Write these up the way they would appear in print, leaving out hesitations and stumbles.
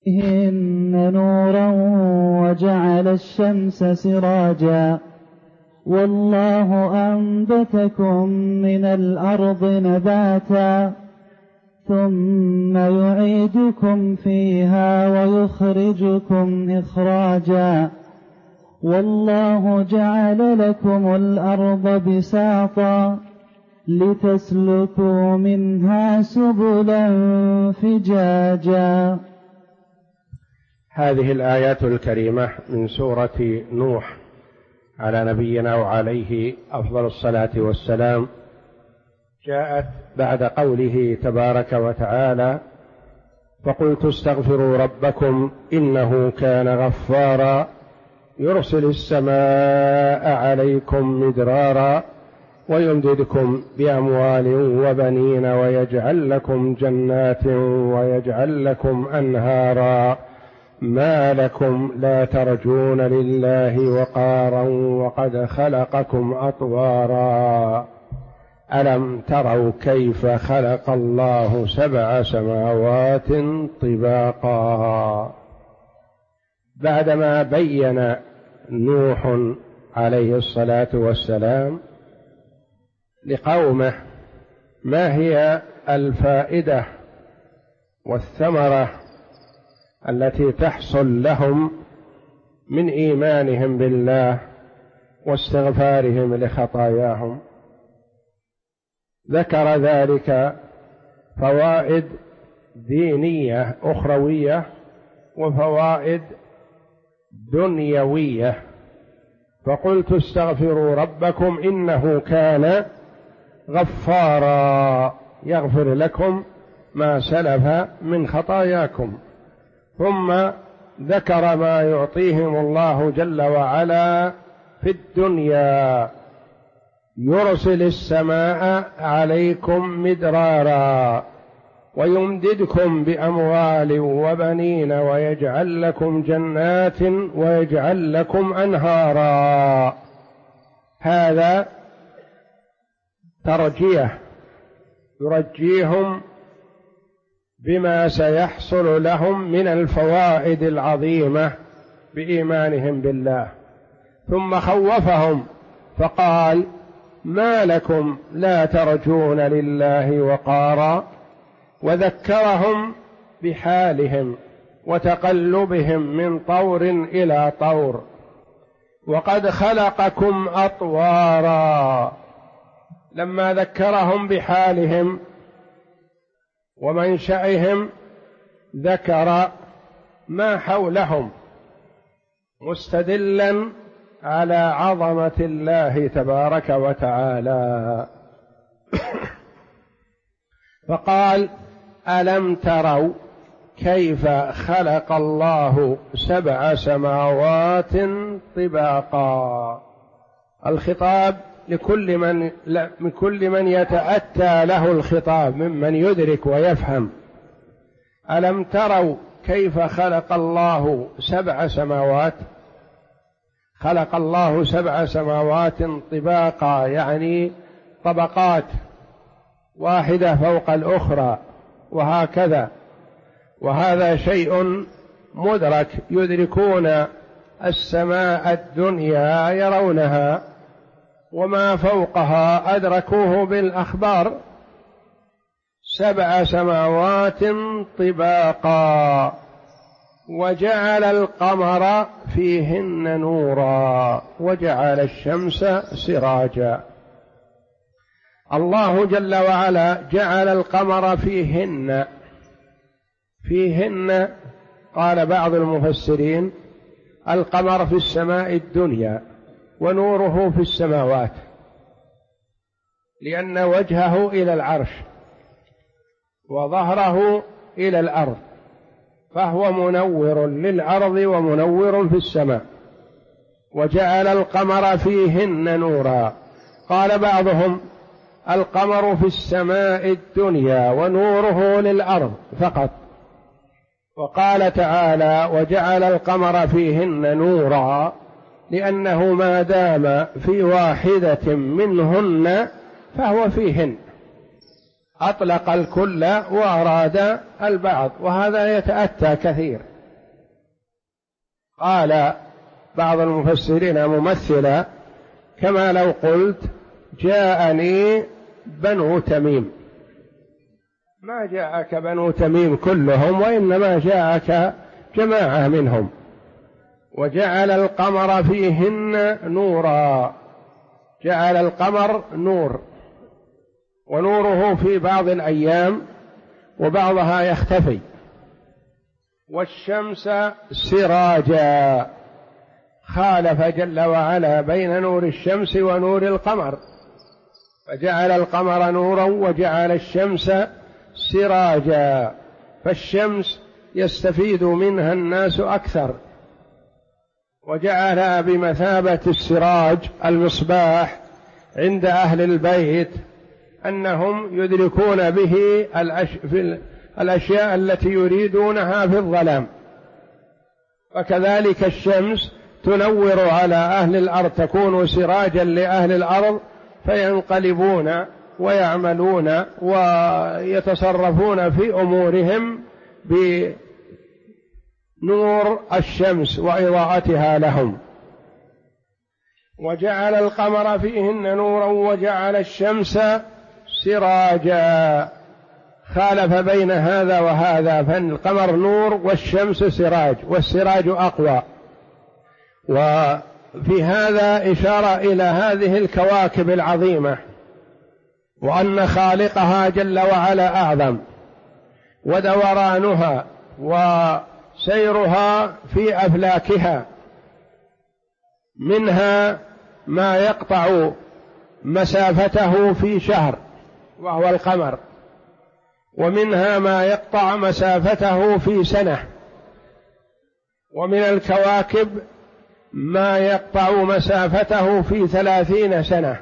فيهن نورا وجعل الشمس سراجا والله أنبتكم من الأرض نباتا ثم يعيدكم فيها ويخرجكم إخراجا والله جعل لكم الأرض بساطا لتسلكوا منها سبلا فجاجا. هذه الآيات الكريمة من سورة نوح على نبينا وعليه أفضل الصلاة والسلام جاءت بعد قوله تبارك وتعالى: فقلت استغفروا ربكم إنه كان غفارا يرسل السماء عليكم مدرارا ويمددكم بأموال وبنين ويجعل لكم جنات ويجعل لكم أنهارا ما لكم لا ترجون لله وقارا وقد خلقكم أطوارا ألم تروا كيف خلق الله 7 سماوات طباقا. بعدما بين نوح عليه الصلاة والسلام لقومه ما هي الفائدة والثمرة التي تحصل لهم من إيمانهم بالله واستغفارهم لخطاياهم، ذكر ذلك فوائد دينية أخروية وفوائد دنيوية. فقلت استغفروا ربكم إنه كان غفارا يغفر لكم ما سلف من خطاياكم، ثم ذكر ما يعطيهم الله جل وعلا في الدنيا: يرسل السماء عليكم مدرارا ويمددكم بأموال وبنين ويجعل لكم جنات ويجعل لكم أنهارا. هذا ترجية يرجيهم بما سيحصل لهم من الفوائد العظيمة بإيمانهم بالله، ثم خوفهم فقال: ما لكم لا ترجون لله وقارا، وذكرهم بحالهم وتقلبهم من طور إلى طور، وقد خلقكم أطوارا. لما ذكرهم بحالهم ومنشأهم ذكر ما حولهم مستدلا على عظمة الله تبارك وتعالى. فقال: ألم تروا كيف خلق الله 7 سماوات طباقا. الخطاب لكل من يتأتى له الخطاب ممن يدرك ويفهم. ألم تروا كيف خلق الله 7 سماوات. خلق الله 7 سماوات طباقا يعني طبقات واحدة فوق الأخرى وهكذا، وهذا شيء مدرك، يدركون السماء الدنيا يرونها وما فوقها أدركوه بالأخبار. 7 سماوات طباقا وجعل القمر فيهن نورا وجعل الشمس سراجا. الله جل وعلا جعل القمر فيهن قال بعض المفسرين: القمر في السماء الدنيا ونوره في السماوات، لأن وجهه إلى العرش وظهره إلى الأرض، فهو منور للأرض ومنور في السماء. وجعل القمر فيهن نورا. قال بعضهم: القمر في السماء الدنيا ونوره للأرض فقط. وقال تعالى: وجعل القمر فيهن نورا، لأنه ما دام في واحدة منهن فهو فيهن، أطلق الكل وأراد البعض، وهذا يتأتى كثير قال بعض المفسرين ممثلا، كما لو قلت جاءني بنو تميم، ما جاءك بنو تميم كلهم، وإنما جاءك جماعة منهم. وجعل القمر فيهن نورا، جعل القمر نور، ونوره في بعض الأيام وبعضها يختفي. والشمس سراجا، خالف جل وعلا بين نور الشمس ونور القمر، فجعل القمر نورا وجعل الشمس سراجا، فالشمس يستفيد منها الناس أكثر، وجعلها بمثابة السراج المصباح عند أهل البيت، أنهم يدركون به الأشياء التي يريدونها في الظلام. وكذلك الشمس تنور على أهل الأرض، تكون سراجا لأهل الأرض، فينقلبون ويعملون ويتصرفون في أمورهم بنور الشمس وإضاءتها لهم. وجعل القمر فيهن نورا وجعل الشمس سراجا، خالف بين هذا وهذا، فالقمر نور والشمس سراج، والسراج أقوى. وفي هذا إشارة إلى هذه الكواكب العظيمة، وأن خالقها جل وعلا أعظم، ودورانها وسيرها في أفلاكها، منها ما يقطع مسافته في شهر وهو القمر، ومنها ما يقطع مسافته في سنة، ومن الكواكب ما يقطع مسافته في 30 سنة،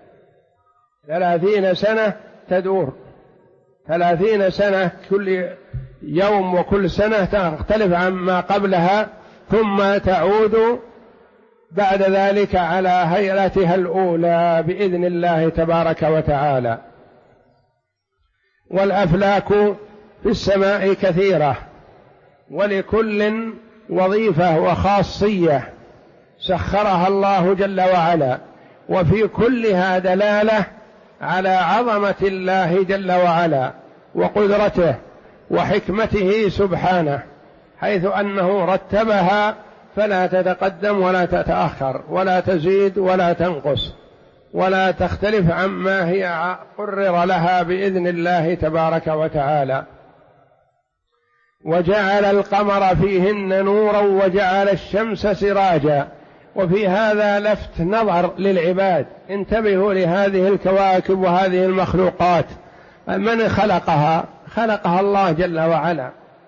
30 سنة تدور، 30 سنة، كل يوم وكل سنة تختلف عما قبلها، ثم تعود بعد ذلك على هيئتها الأولى بإذن الله تبارك وتعالى. والأفلاك في السماء كثيرة، ولكل وظيفة وخاصية سخرها الله جل وعلا، وفي كلها دلالة على عظمة الله جل وعلا وقدرته وحكمته سبحانه، حيث أنه رتبها فلا تتقدم ولا تتأخر ولا تزيد ولا تنقص ولا تختلف عما هي قرر لها بإذن الله تبارك وتعالى. وجعل القمر فيهن نورا وجعل الشمس سراجا. وفي هذا لفت نظر للعباد، انتبهوا لهذه الكواكب وهذه المخلوقات، من خلقها؟ خلقها الله جل وعلا،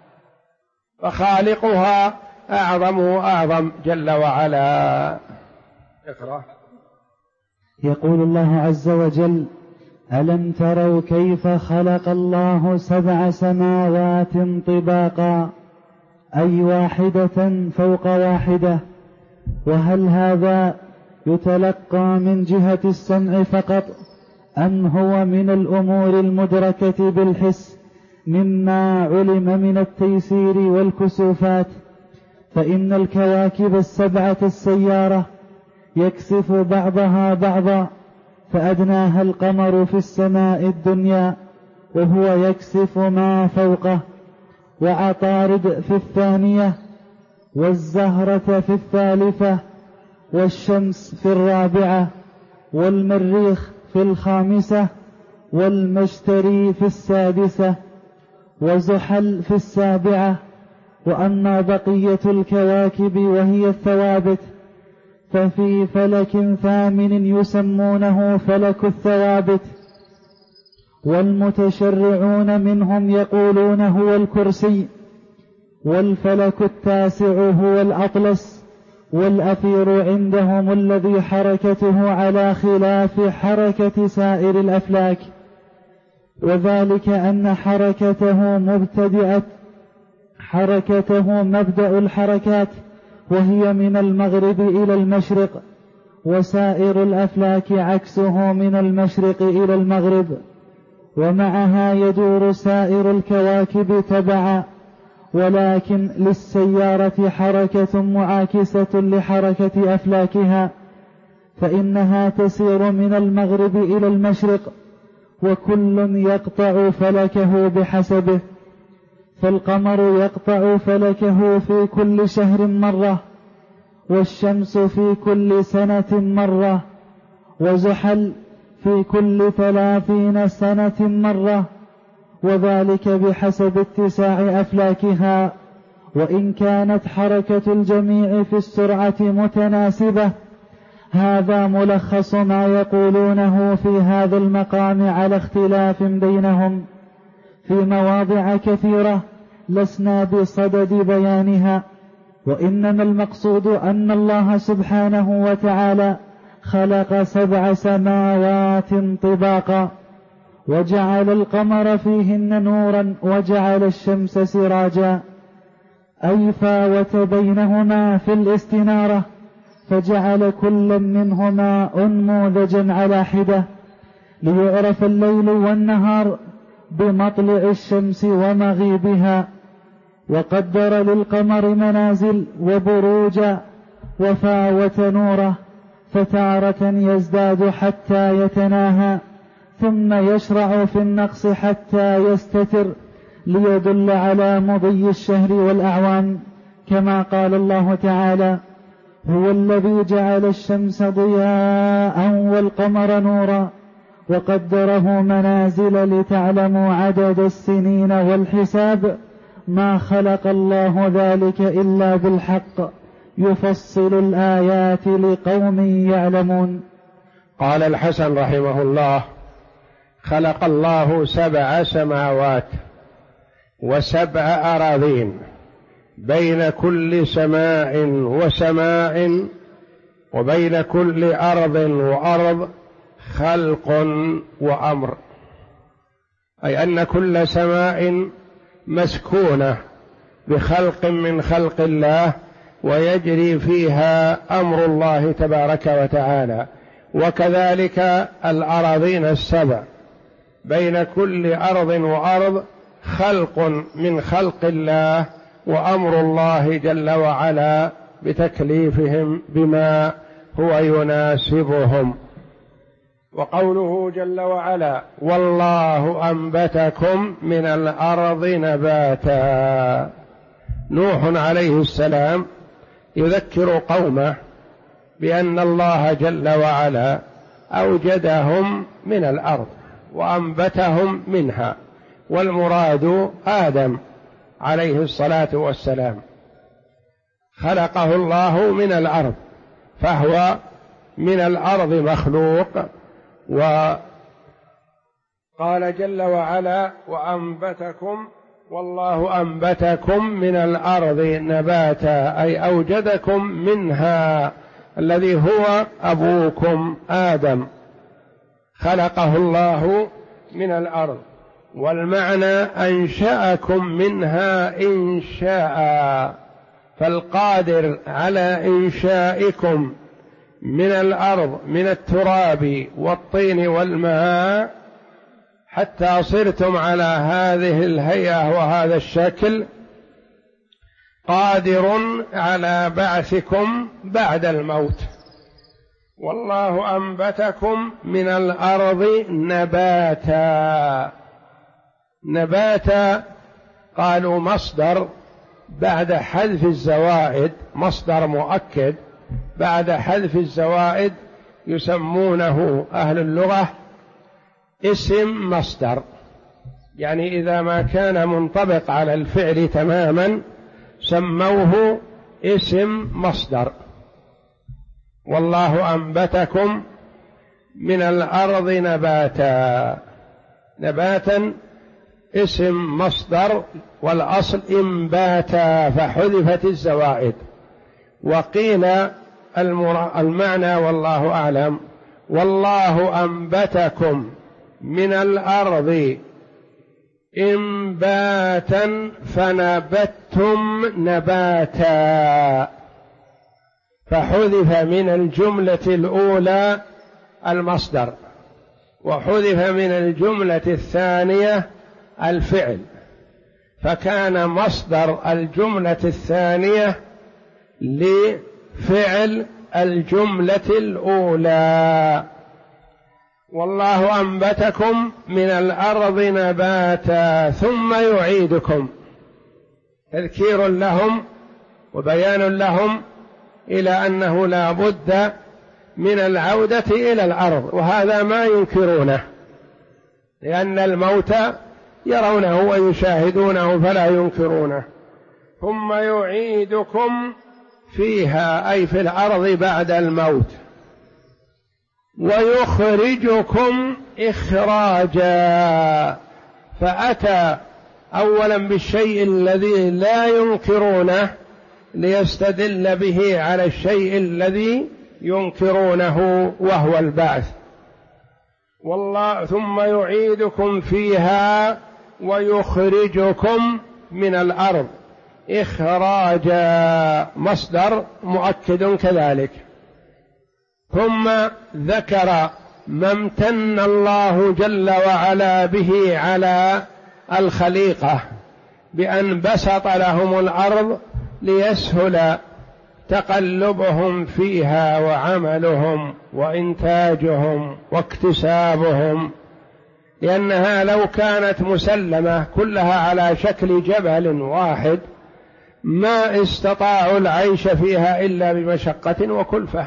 فخالقها أعظم وأعظم جل وعلا. اقرأ. يقول الله عز وجل: ألم تروا كيف خلق الله 7 سماوات طباقا، أي واحدة فوق واحدة، وهل هذا يتلقى من جهة السمع فقط، أم هو من الأمور المدركة بالحس مما علم من التيسير والكسوفات؟ فإن الكواكب 7 السيارة يكسف بعضها بعضا، فأدناها القمر في السماء الدنيا وهو يكسف ما فوقه، وعطارد في الثانية، والزهرة في الثالثة، والشمس في الرابعة، والمريخ في الخامسة، والمشتري في السادسة، وزحل في السابعة. وأما بقية الكواكب وهي الثوابت ففي فلك ثامن يسمونه فلك الثوابت، والمتشرعون منهم يقولون هو الكرسي، والفلك التاسع هو الأطلس، والأثير عندهم الذي حركته على خلاف حركة سائر الأفلاك، وذلك أن حركته مبدأ الحركات، وهي من المغرب إلى المشرق، وسائر الأفلاك عكسه من المشرق إلى المغرب، ومعها يدور سائر الكواكب تبعا، ولكن للسيارة حركة معاكسة لحركة أفلاكها، فإنها تسير من المغرب إلى المشرق، وكل يقطع فلكه بحسبه، فالقمر يقطع فلكه في كل شهر مرة، والشمس في كل سنة مرة، وزحل في كل 30 سنة مرة، وذلك بحسب اتساع أفلاكها، وإن كانت حركة الجميع في السرعة متناسبة. هذا ملخص ما يقولونه في هذا المقام على اختلاف بينهم في مواضع كثيرة لسنا بصدد بيانها، وإنما المقصود أن الله سبحانه وتعالى خلق 7 سماوات طباقا، وجعل القمر فيهن نورا، وجعل الشمس سراجا، أي فاوت بينهما في الاستنارة، فجعل كل منهما أنموذجا على حدة، ليعرف الليل والنهار بمطلع الشمس ومغيبها، وقدر للقمر منازل وبروجا، وفاوت نوره، فتارة يزداد حتى يتناهى، ثم يشرع في النقص حتى يستتر، ليدل على مضي الشهر والأعوام، كما قال الله تعالى: هو الذي جعل الشمس ضياء والقمر نورا وقدره منازل لتعلموا عدد السنين والحساب، ما خلق الله ذلك إلا بالحق، يفصل الآيات لقوم يعلمون. قال الحسن رحمه الله: خلق الله 7 سماوات و7 أراضين، بين كل سماء وسماء وبين كل أرض وأرض خلق وأمر، أي أن كل سماء مسكونة بخلق من خلق الله، ويجري فيها أمر الله تبارك وتعالى، وكذلك الأراضين 7 بين كل أرض وأرض خلق من خلق الله، وأمر الله جل وعلا بتكليفهم بما هو يناسبهم. وقوله جل وعلا: والله أنبتكم من الأرض نباتا. نوح عليه السلام يذكر قومه بأن الله جل وعلا أوجدهم من الأرض وأنبتهم منها، والمراد آدم عليه الصلاة والسلام، خلقه الله من الأرض، فهو من الأرض مخلوق. وقال جل وعلا: وأنبتكم، والله أنبتكم من الأرض نباتا، أي أوجدكم منها، الذي هو أبوكم آدم، خلقه الله من الأرض. والمعنى أنشأكم منها إنشاء، فالقادر على إنشائكم من الأرض من التراب والطين والماء حتى صرتم على هذه الهيئة وهذا الشكل، قادر على بعثكم بعد الموت. والله أنبتكم من الأرض نباتا. نباتا قالوا مصدر بعد حذف الزوائد، مصدر مؤكد بعد حذف الزوائد يسمونه أهل اللغة اسم مصدر، يعني إذا ما كان منطبق على الفعل تماما سموه اسم مصدر. والله أنبتكم من الأرض نباتا. نباتا اسم مصدر، والأصل إنباتا، فحذفت الزوائد. وقيل المعنى والله أعلم: والله أنبتكم من الأرض إنباتا فنبتتم نباتا، فحذف من الجملة الأولى المصدر، وحذف من الجملة الثانية الفعل، فكان مصدر الجملة الثانية لفعل الجملة الأولى. والله أنبتكم من الأرض نباتا ثم يعيدكم، تذكير لهم وبيان لهم إلى أنه لا بد من العودة إلى الأرض، وهذا ما ينكرونه لأن الموت يرونه ويشاهدونه فلا ينكرونه. ثم يعيدكم فيها أي في الأرض بعد الموت، ويخرجكم إخراجا، فأتى أولا بالشيء الذي لا ينكرونه ليستدل به على الشيء الذي ينكرونه وهو البعث. والله ثم يعيدكم فيها ويخرجكم من الأرض، إخراجا مصدر مؤكد كذلك. ثم ذكر ما امتن الله جل وعلا به على الخليقة بأن بسط لهم الأرض ليسهل تقلبهم فيها وعملهم وإنتاجهم واكتسابهم، لأنها لو كانت مسلمة كلها على شكل جبل واحد ما استطاعوا العيش فيها إلا بمشقة وكلفة.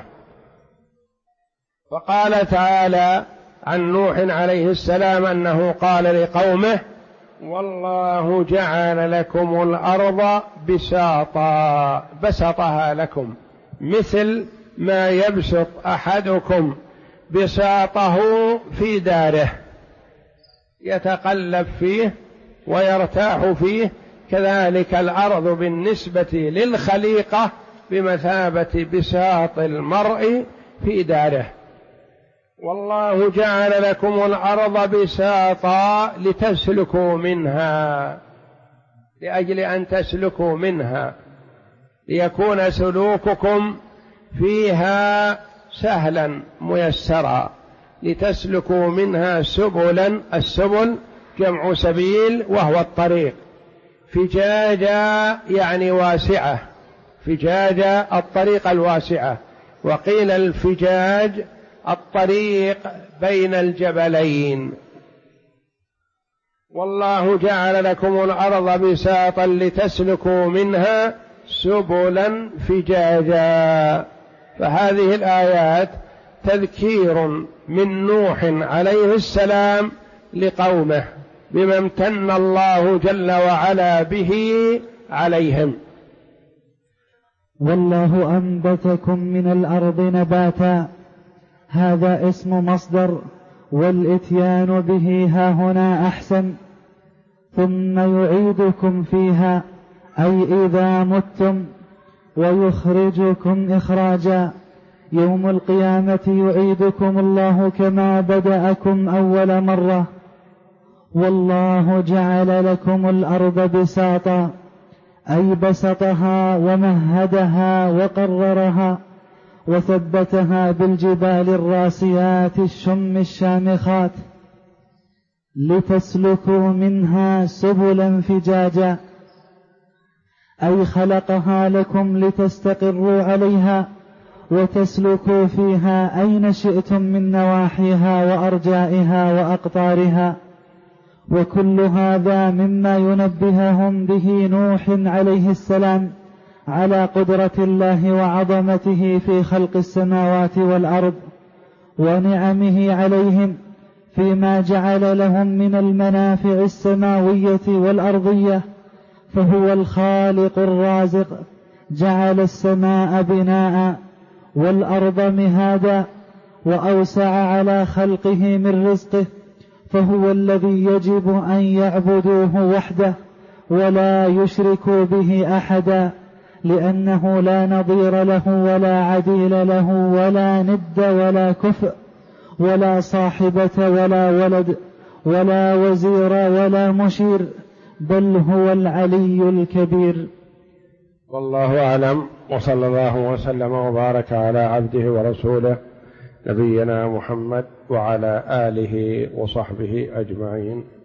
فقال تعالى عن نوح عليه السلام أنه قال لقومه: والله جعل لكم الأرض بساطا، بسطها لكم مثل ما يبسط أحدكم بساطه في داره يتقلب فيه ويرتاح فيه، كذلك الأرض بالنسبة للخليقة بمثابة بساط المرء في داره. والله جعل لكم الأرض بساطا لتسلكوا منها، لأجل أن تسلكوا منها، ليكون سلوككم فيها سهلا ميسرا، لتسلكوا منها سبلا، السبل جمع سبيل وهو الطريق، فجاجا يعني واسعة، فجاجا الطريق الواسعة، وقيل الفجاج الطريق بين الجبلين. والله جعل لكم الأرض بساطا لتسلكوا منها سبلا فجاجا. فهذه الآيات تذكير من نوح عليه السلام لقومه بما امتن الله جل وعلا به عليهم. والله أنبتكم من الأرض نباتا، هذا اسم مصدر، والإتيان به هاهنا أحسن. ثم يعيدكم فيها أي إذا متم، ويخرجكم إخراجا، يوم القيامة يعيدكم الله كما بدأكم أول مرة. والله جعل لكم الأرض بساطا أي بسطها ومهدها وقررها وثبتها بالجبال الراسيات الشم الشامخات، لتسلكوا منها سبلا فجاجا، أي خلقها لكم لتستقروا عليها وتسلكوا فيها أين شئتم من نواحيها وأرجائها وأقطارها. وكل هذا مما ينبههم به نوح عليه السلام على قدرة الله وعظمته في خلق السماوات والأرض ونعمه عليهم فيما جعل لهم من المنافع السماوية والأرضية. فهو الخالق الرازق، جعل السماء بناء والأرض مهادا، وأوسع على خلقه من رزقه، فهو الذي يجب أن يعبدوه وحده ولا يشركوا به أحدا، لأنه لا نظير له ولا عديل له ولا ند ولا كفء ولا صاحبة ولا ولد ولا وزير ولا مشير، بل هو العلي الكبير. والله أعلم، وصلى الله وسلم وبارك على عبده ورسوله نبينا محمد وعلى آله وصحبه أجمعين.